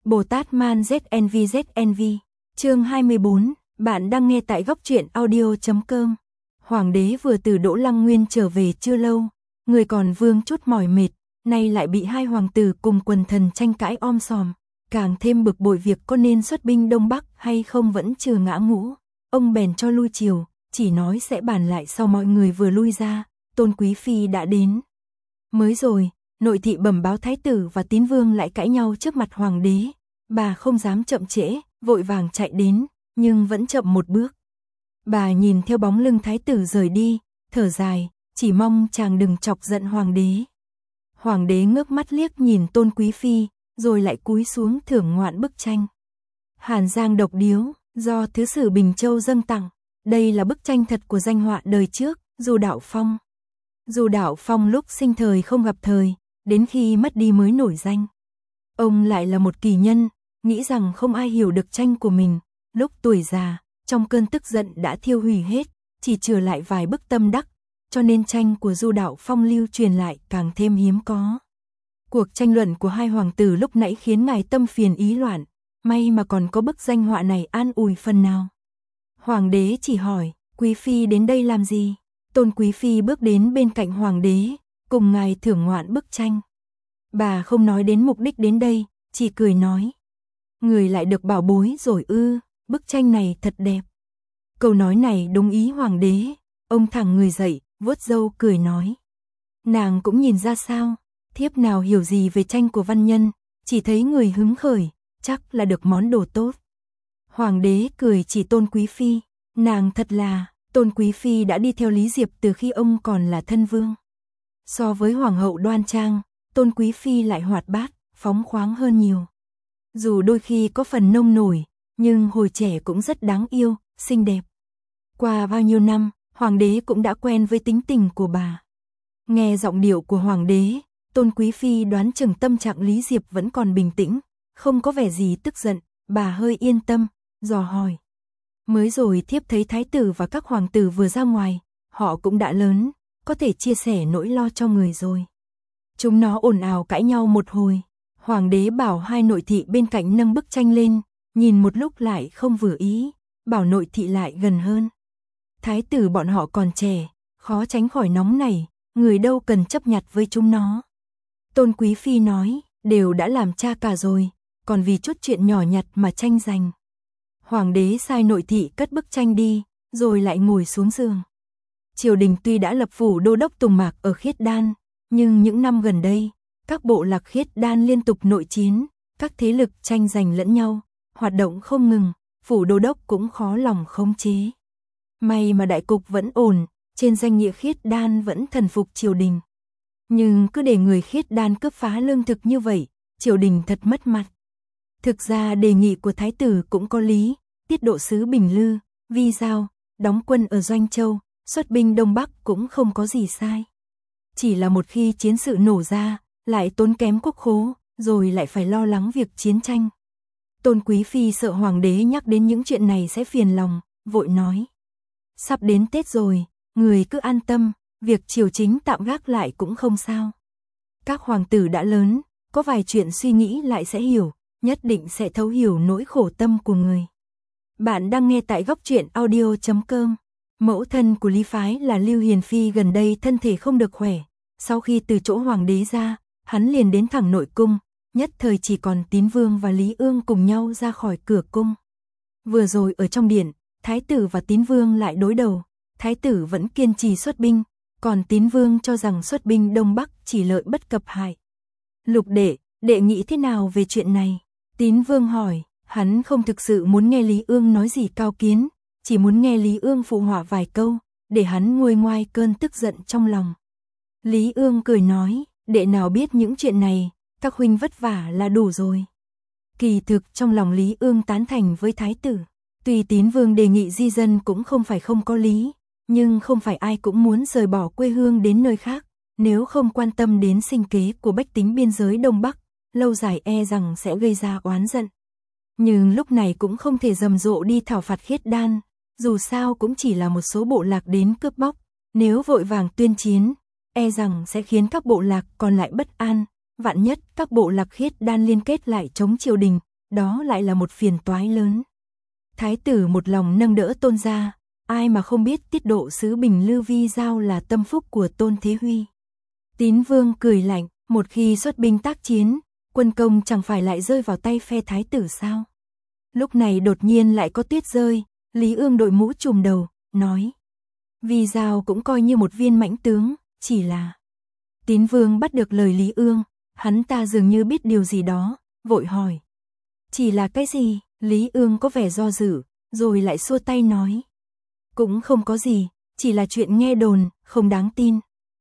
Bồ Tát Man ZNV. Chương 24, bạn đang nghe tại góc truyện audio.com. Hoàng đế vừa từ Đỗ Lăng Nguyên trở về chưa lâu, người còn vương chút mỏi mệt, nay lại bị hai hoàng tử cùng quần thần tranh cãi om sòm, càng thêm bực bội việc có nên xuất binh Đông Bắc hay không vẫn chưa ngã ngũ. Ông bèn cho lui triều, chỉ nói sẽ bàn lại sau mọi người vừa lui ra, Tôn Quý Phi đã đến. Mới rồi, nội thị bẩm báo thái tử và tín vương lại cãi nhau trước mặt hoàng đế, bà không dám chậm trễ, vội vàng chạy đến, nhưng vẫn chậm một bước. Bà nhìn theo bóng lưng thái tử rời đi, thở dài, chỉ mong chàng đừng chọc giận hoàng đế. Hoàng đế ngước mắt liếc nhìn Tôn Quý Phi, rồi lại cúi xuống thưởng ngoạn bức tranh. Hàn Giang độc điếu, do Thứ sử Bình Châu dâng tặng, đây là bức tranh thật của danh họa đời trước, Du Đạo Phong. Du Đạo Phong lúc sinh thời không gặp thời, đến khi mất đi mới nổi danh. Ông lại là một kỳ nhân, nghĩ rằng không ai hiểu được tranh của mình, lúc tuổi già, trong cơn tức giận đã thiêu hủy hết, chỉ trừ lại vài bức tâm đắc, cho nên tranh của Du Đạo Phong lưu truyền lại càng thêm hiếm có. Cuộc tranh luận của hai hoàng tử lúc nãy khiến ngài tâm phiền ý loạn, may mà còn có bức danh họa này an ủi phần nào. Hoàng đế chỉ hỏi, Quý Phi đến đây làm gì? Tôn Quý Phi bước đến bên cạnh hoàng đế, cùng ngài thưởng ngoạn bức tranh. Bà không nói đến mục đích đến đây, chỉ cười nói. Người lại được bảo bối rồi ư, bức tranh này thật đẹp. Câu nói này đúng ý hoàng đế, ông thẳng người dậy, vuốt râu cười nói. Nàng cũng nhìn ra sao, thiếp nào hiểu gì về tranh của văn nhân, chỉ thấy người hứng khởi, chắc là được món đồ tốt. Hoàng đế cười chỉ Tôn Quý Phi, nàng thật là, Tôn Quý Phi đã đi theo Lý Diệp từ khi ông còn là thân vương. So với hoàng hậu đoan trang, Tôn Quý Phi lại hoạt bát, phóng khoáng hơn nhiều. Dù đôi khi có phần nông nổi, nhưng hồi trẻ cũng rất đáng yêu, xinh đẹp. Qua bao nhiêu năm, hoàng đế cũng đã quen với tính tình của bà. Nghe giọng điệu của hoàng đế, Tôn Quý Phi đoán chừng tâm trạng Lý Diệp vẫn còn bình tĩnh, không có vẻ gì tức giận, bà hơi yên tâm, dò hỏi. Mới rồi thiếp thấy thái tử và các hoàng tử vừa ra ngoài, họ cũng đã lớn, có thể chia sẻ nỗi lo cho người rồi. Chúng nó ồn ào cãi nhau một hồi, hoàng đế bảo hai nội thị bên cạnh nâng bức tranh lên, nhìn một lúc lại không vừa ý, bảo nội thị lại gần hơn. Thái tử bọn họ còn trẻ, khó tránh khỏi nóng nảy, người đâu cần chấp nhặt với chúng nó. Tôn Quý Phi nói, đều đã làm cha cả rồi, còn vì chút chuyện nhỏ nhặt mà tranh giành. Hoàng đế sai nội thị cất bức tranh đi, rồi lại ngồi xuống giường. Triều đình tuy đã lập phủ đô đốc Tùng Mạc ở Khiết Đan, nhưng những năm gần đây, các bộ lạc Khiết Đan liên tục nội chiến, các thế lực tranh giành lẫn nhau, hoạt động không ngừng, phủ đô đốc cũng khó lòng khống chế. May mà đại cục vẫn ổn, trên danh nghĩa Khiết Đan vẫn thần phục triều đình. Nhưng cứ để người Khiết Đan cướp phá lương thực như vậy, triều đình thật mất mặt. Thực ra đề nghị của thái tử cũng có lý, tiết độ sứ Bình Lư, Vi Giao, đóng quân ở Doanh Châu, xuất binh Đông Bắc cũng không có gì sai. Chỉ là một khi chiến sự nổ ra, lại tốn kém quốc khố, rồi lại phải lo lắng việc chiến tranh. Tôn Quý Phi sợ hoàng đế nhắc đến những chuyện này sẽ phiền lòng, vội nói. Sắp đến Tết rồi, người cứ an tâm, việc triều chính tạm gác lại cũng không sao. Các hoàng tử đã lớn, có vài chuyện suy nghĩ lại sẽ hiểu, nhất định sẽ thấu hiểu nỗi khổ tâm của người. Bạn đang nghe tại góc truyện audio.com. Mẫu thân của Lý Phái là Lưu Hiền Phi gần đây thân thể không được khỏe. Sau khi từ chỗ hoàng đế ra, hắn liền đến thẳng nội cung, nhất thời chỉ còn Tín Vương và Lý Ương cùng nhau ra khỏi cửa cung. Vừa rồi ở trong điện, Thái tử và Tín Vương lại đối đầu, Thái tử vẫn kiên trì xuất binh, còn Tín Vương cho rằng xuất binh Đông Bắc chỉ lợi bất cập hại. Lục đệ nghĩ thế nào về chuyện này? Tín Vương hỏi, hắn không thực sự muốn nghe Lý Ương nói gì cao kiến, chỉ muốn nghe Lý Ương phụ họa vài câu, để hắn nguôi ngoai cơn tức giận trong lòng. Lý Ương cười nói, đệ nào biết những chuyện này, các huynh vất vả là đủ rồi. Kỳ thực trong lòng Lý Ương tán thành với thái tử, tuy Tín Vương đề nghị di dân cũng không phải không có lý, nhưng không phải ai cũng muốn rời bỏ quê hương đến nơi khác, nếu không quan tâm đến sinh kế của bách tính biên giới Đông Bắc, lâu dài e rằng sẽ gây ra oán giận. Nhưng lúc này cũng không thể rầm rộ đi thảo phạt Khiết Đan, dù sao cũng chỉ là một số bộ lạc đến cướp bóc, nếu vội vàng tuyên chiến, e rằng sẽ khiến các bộ lạc còn lại bất an, vạn nhất các bộ lạc Khiết Đan liên kết lại chống triều đình, đó lại là một phiền toái lớn. Thái tử một lòng nâng đỡ Tôn gia, ai mà không biết tiết độ sứ Bình Lư Vi Giao là tâm phúc của Tôn Thế Huy. Tín Vương cười lạnh, một khi xuất binh tác chiến, quân công chẳng phải lại rơi vào tay phe thái tử sao? Lúc này đột nhiên lại có tuyết rơi, Lý Ương đội mũ trùm đầu, nói. Vi Giao cũng coi như một viên mãnh tướng, chỉ là... Tín Vương bắt được lời Lý Ương, hắn ta dường như biết điều gì đó, vội hỏi. Chỉ là cái gì? Lý Ương có vẻ do dự, rồi lại xua tay nói. Cũng không có gì, chỉ là chuyện nghe đồn, không đáng tin.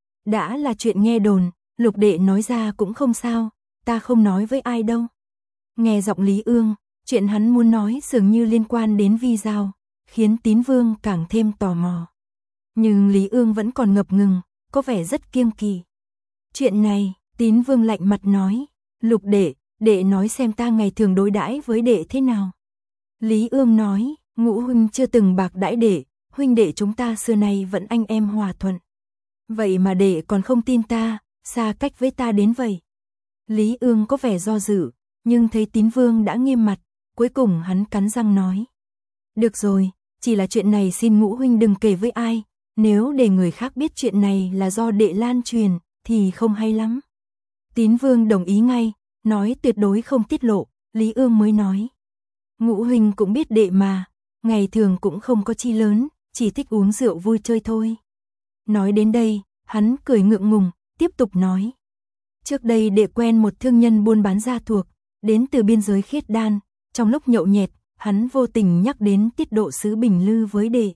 Đã là chuyện nghe đồn, Lục đệ nói ra cũng không sao, ta không nói với ai đâu. Nghe giọng Lý Ương, chuyện hắn muốn nói dường như liên quan đến Vi Giao, khiến Tín Vương càng thêm tò mò. Nhưng Lý Ương vẫn còn ngập ngừng, có vẻ rất kiêng kỵ. Chuyện này, Tín Vương lạnh mặt nói, Lục đệ nói xem ta ngày thường đối đãi với đệ thế nào. Lý Ương nói, Ngũ huynh chưa từng bạc đãi đệ, huynh đệ chúng ta xưa nay vẫn anh em hòa thuận. Vậy mà đệ còn không tin ta, xa cách với ta đến vậy. Lý Ương có vẻ do dự, nhưng thấy Tín Vương đã nghiêm mặt, cuối cùng hắn cắn răng nói. Được rồi, chỉ là chuyện này xin Ngũ huynh đừng kể với ai, nếu để người khác biết chuyện này là do đệ lan truyền, thì không hay lắm. Tín Vương đồng ý ngay, nói tuyệt đối không tiết lộ, Lý Ương mới nói. Ngũ huynh cũng biết đệ mà, ngày thường cũng không có chi lớn, chỉ thích uống rượu vui chơi thôi. Nói đến đây, hắn cười ngượng ngùng, tiếp tục nói. Trước đây đệ quen một thương nhân buôn bán gia thuộc, đến từ biên giới Khiết Đan, trong lúc nhậu nhẹt, hắn vô tình nhắc đến tiết độ sứ Bình Lư với đệ.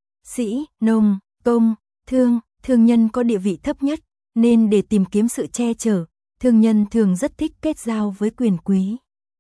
Sĩ, nông, công, thương nhân có địa vị thấp nhất, nên để tìm kiếm sự che chở, thương nhân thường rất thích kết giao với quyền quý.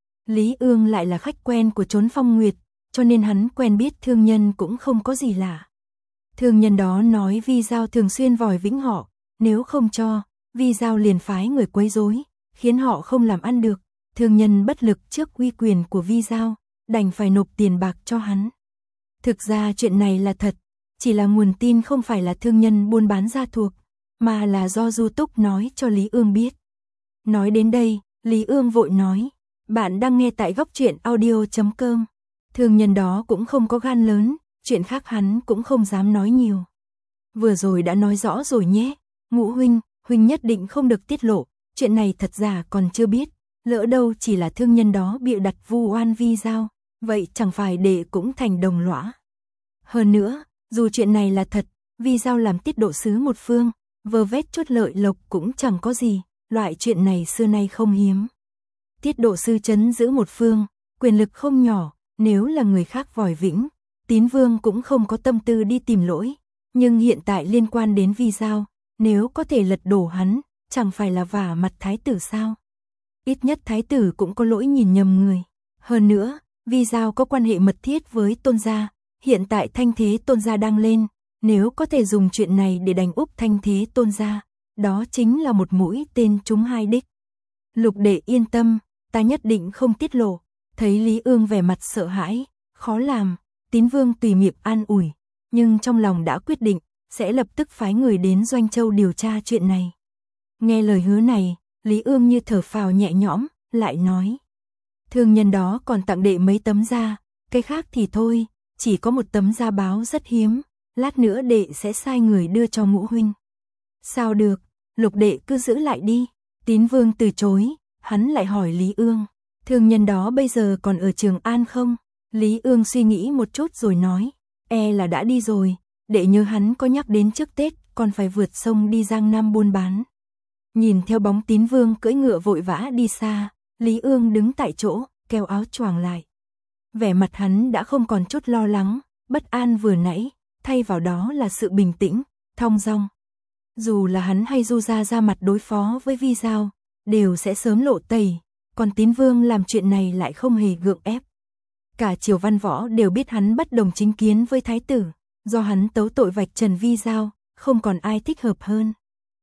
Lý Ương lại là khách quen của chốn Phong Nguyệt, cho nên hắn quen biết thương nhân cũng không có gì lạ. Thương nhân đó nói Vi Giao thường xuyên vòi vĩnh họ, nếu không cho, Vi Giao liền phái người quấy rối, khiến họ không làm ăn được. Thương nhân bất lực trước uy quyền của Vi Giao, đành phải nộp tiền bạc cho hắn. Thực ra chuyện này là thật, chỉ là nguồn tin không phải là thương nhân buôn bán gia thuộc, mà là do Du Túc nói cho Lý Ương biết. Nói đến đây, Lý Ương vội nói, bạn đang nghe tại Góc Truyện Audio.com. Thương nhân đó cũng không có gan lớn, chuyện khác hắn cũng không dám nói nhiều. Vừa rồi đã nói rõ rồi nhé, Ngũ huynh nhất định không được tiết lộ, chuyện này thật giả còn chưa biết, lỡ đâu chỉ là thương nhân đó bịa đặt vu oan Vi Giao, vậy chẳng phải đệ cũng thành đồng lõa. Hơn nữa, dù chuyện này là thật, Vi Giao làm tiết độ sứ một phương, vơ vét chút lợi lộc cũng chẳng có gì, loại chuyện này xưa nay không hiếm. Tiết độ sư trấn giữ một phương, quyền lực không nhỏ, nếu là người khác vòi vĩnh, Tín Vương cũng không có tâm tư đi tìm lỗi, nhưng hiện tại liên quan đến Vi Giao, nếu có thể lật đổ hắn, chẳng phải là vả mặt thái tử sao? Ít nhất thái tử cũng có lỗi nhìn nhầm người. Hơn nữa, Vi Giao có quan hệ mật thiết với Tôn gia, hiện tại thanh thế Tôn gia đang lên, nếu có thể dùng chuyện này để đánh úp thanh thế Tôn gia, đó chính là một mũi tên trúng hai đích. Lục đệ yên tâm, ta nhất định không tiết lộ. Thấy Lý Ương vẻ mặt sợ hãi, khó làm, Tín Vương tùy miệng an ủi, nhưng trong lòng đã quyết định, sẽ lập tức phái người đến Doanh Châu điều tra chuyện này. Nghe lời hứa này, Lý Ương như thở phào nhẹ nhõm, lại nói. Thương nhân đó còn tặng đệ mấy tấm da, cái khác thì thôi, chỉ có một tấm da báo rất hiếm, lát nữa đệ sẽ sai người đưa cho Ngũ huynh. Sao được, Lục đệ cứ giữ lại đi. Tín Vương từ chối, hắn lại hỏi Lý Ương. Thương nhân đó bây giờ còn ở Trường An không? Lý Ương suy nghĩ một chút rồi nói, là đã đi rồi, đệ nhớ hắn có nhắc đến trước Tết còn phải vượt sông đi Giang Nam buôn bán. Nhìn theo bóng Tín Vương cưỡi ngựa vội vã đi xa, Lý Ương đứng tại chỗ, kéo áo choàng lại. Vẻ mặt hắn đã không còn chút lo lắng, bất an vừa nãy, thay vào đó là sự bình tĩnh, thong dong. Dù là hắn hay Du gia ra mặt đối phó với Vi Giao, đều sẽ sớm lộ tẩy, còn Tín Vương làm chuyện này lại không hề gượng ép. Cả triều văn võ đều biết hắn bất đồng chính kiến với thái tử, do hắn tấu tội vạch trần Vi Giao, không còn ai thích hợp hơn.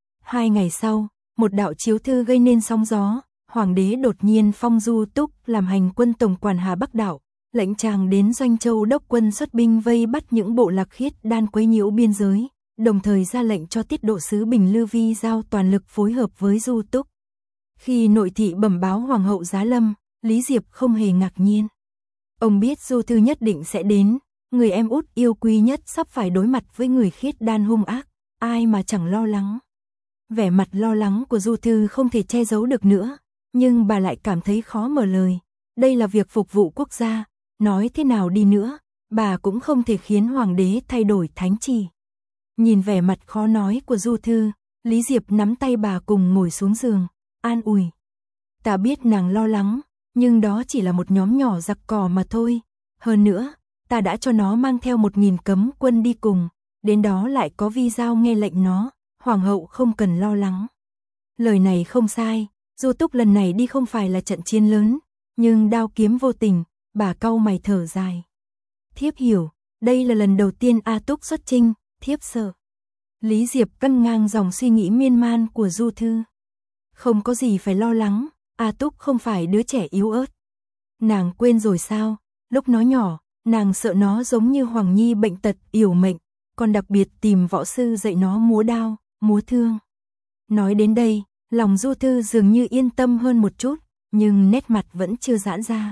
2 ngày sau, một đạo chiếu thư gây nên sóng gió, hoàng đế đột nhiên phong Du Túc làm hành quân tổng quản Hà Bắc Đạo, lệnh chàng đến Doanh Châu đốc quân xuất binh vây bắt những bộ lạc Khiết Đan quấy nhiễu biên giới, đồng thời ra lệnh cho tiết độ sứ Bình Lư Vi Giao toàn lực phối hợp với Du Túc. Khi nội thị bẩm báo hoàng hậu Giá Lâm, Lý Diệp không hề ngạc nhiên. Ông biết Du Thư nhất định sẽ đến, người em út yêu quý nhất sắp phải đối mặt với người khiết đan hung ác, ai mà chẳng lo lắng. Vẻ mặt lo lắng của Du Thư không thể che giấu được nữa, nhưng bà lại cảm thấy khó mở lời. Đây là việc phục vụ quốc gia, nói thế nào đi nữa, bà cũng không thể khiến hoàng đế thay đổi thánh chỉ. Nhìn vẻ mặt khó nói của Du Thư, Lý Diệp nắm tay bà cùng ngồi xuống giường, an ủi. Ta biết nàng lo lắng, nhưng đó chỉ là một nhóm nhỏ giặc cò mà thôi. Hơn nữa, ta đã cho nó mang theo 1000 cấm quân đi cùng, đến đó lại có Vi Giao nghe lệnh nó, hoàng hậu không cần lo lắng. Lời này không sai, Du Túc lần này đi không phải là trận chiến lớn, nhưng đao kiếm vô tình, bà cau mày thở dài. Thiếp hiểu, đây là lần đầu tiên A Túc xuất chinh, thiếp sợ. Lý Diệp cân ngang dòng suy nghĩ miên man của Du Thư. Không có gì phải lo lắng, A Túc không phải đứa trẻ yếu ớt. Nàng quên rồi sao, lúc nó nhỏ, nàng sợ nó giống như Hoàng Nhi bệnh tật, yểu mệnh, còn đặc biệt tìm võ sư dạy nó múa đao, múa thương. Nói đến đây, lòng Du Thư dường như yên tâm hơn một chút, nhưng nét mặt vẫn chưa giãn ra.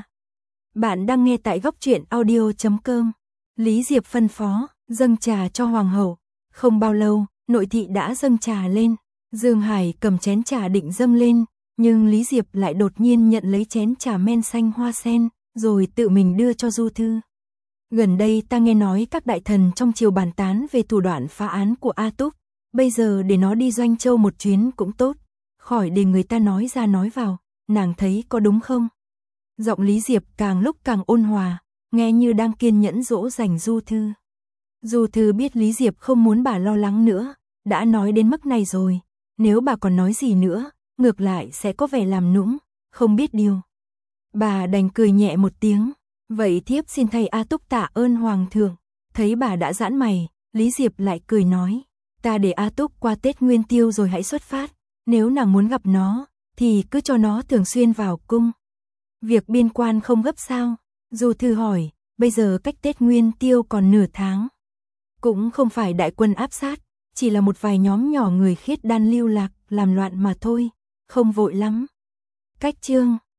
Bạn đang nghe tại góc truyện audio.com. Lý Diệp phân phó, dâng trà cho hoàng hậu. Không bao lâu, nội thị đã dâng trà lên. Dương Hải cầm chén trà định dâng lên, nhưng Lý Diệp lại đột nhiên nhận lấy chén trà men xanh hoa sen, rồi tự mình đưa cho Du Thư. Gần đây ta nghe nói các đại thần trong triều bàn tán về thủ đoạn phá án của A Túc, bây giờ để nó đi Doanh Châu một chuyến cũng tốt, khỏi để người ta nói ra nói vào, nàng thấy có đúng không? Giọng Lý Diệp càng lúc càng ôn hòa, nghe như đang kiên nhẫn dỗ dành Du Thư. Du Thư biết Lý Diệp không muốn bà lo lắng nữa, đã nói đến mức này rồi, nếu bà còn nói gì nữa, ngược lại sẽ có vẻ làm nũng, không biết điều. Bà đành cười nhẹ một tiếng, vậy thiếp xin thầy A Túc tạ ơn hoàng thượng. Thấy bà đã giãn mày, Lý Diệp lại cười nói, ta để A Túc qua Tết Nguyên Tiêu rồi hãy xuất phát, nếu nàng muốn gặp nó, thì cứ cho nó thường xuyên vào cung. Việc biên quan không gấp sao? Du Thư hỏi, bây giờ cách Tết Nguyên Tiêu còn nửa tháng. Cũng không phải đại quân áp sát, chỉ là một vài nhóm nhỏ người khiết đan lưu lạc, làm loạn mà thôi, không vội lắm. Cách chương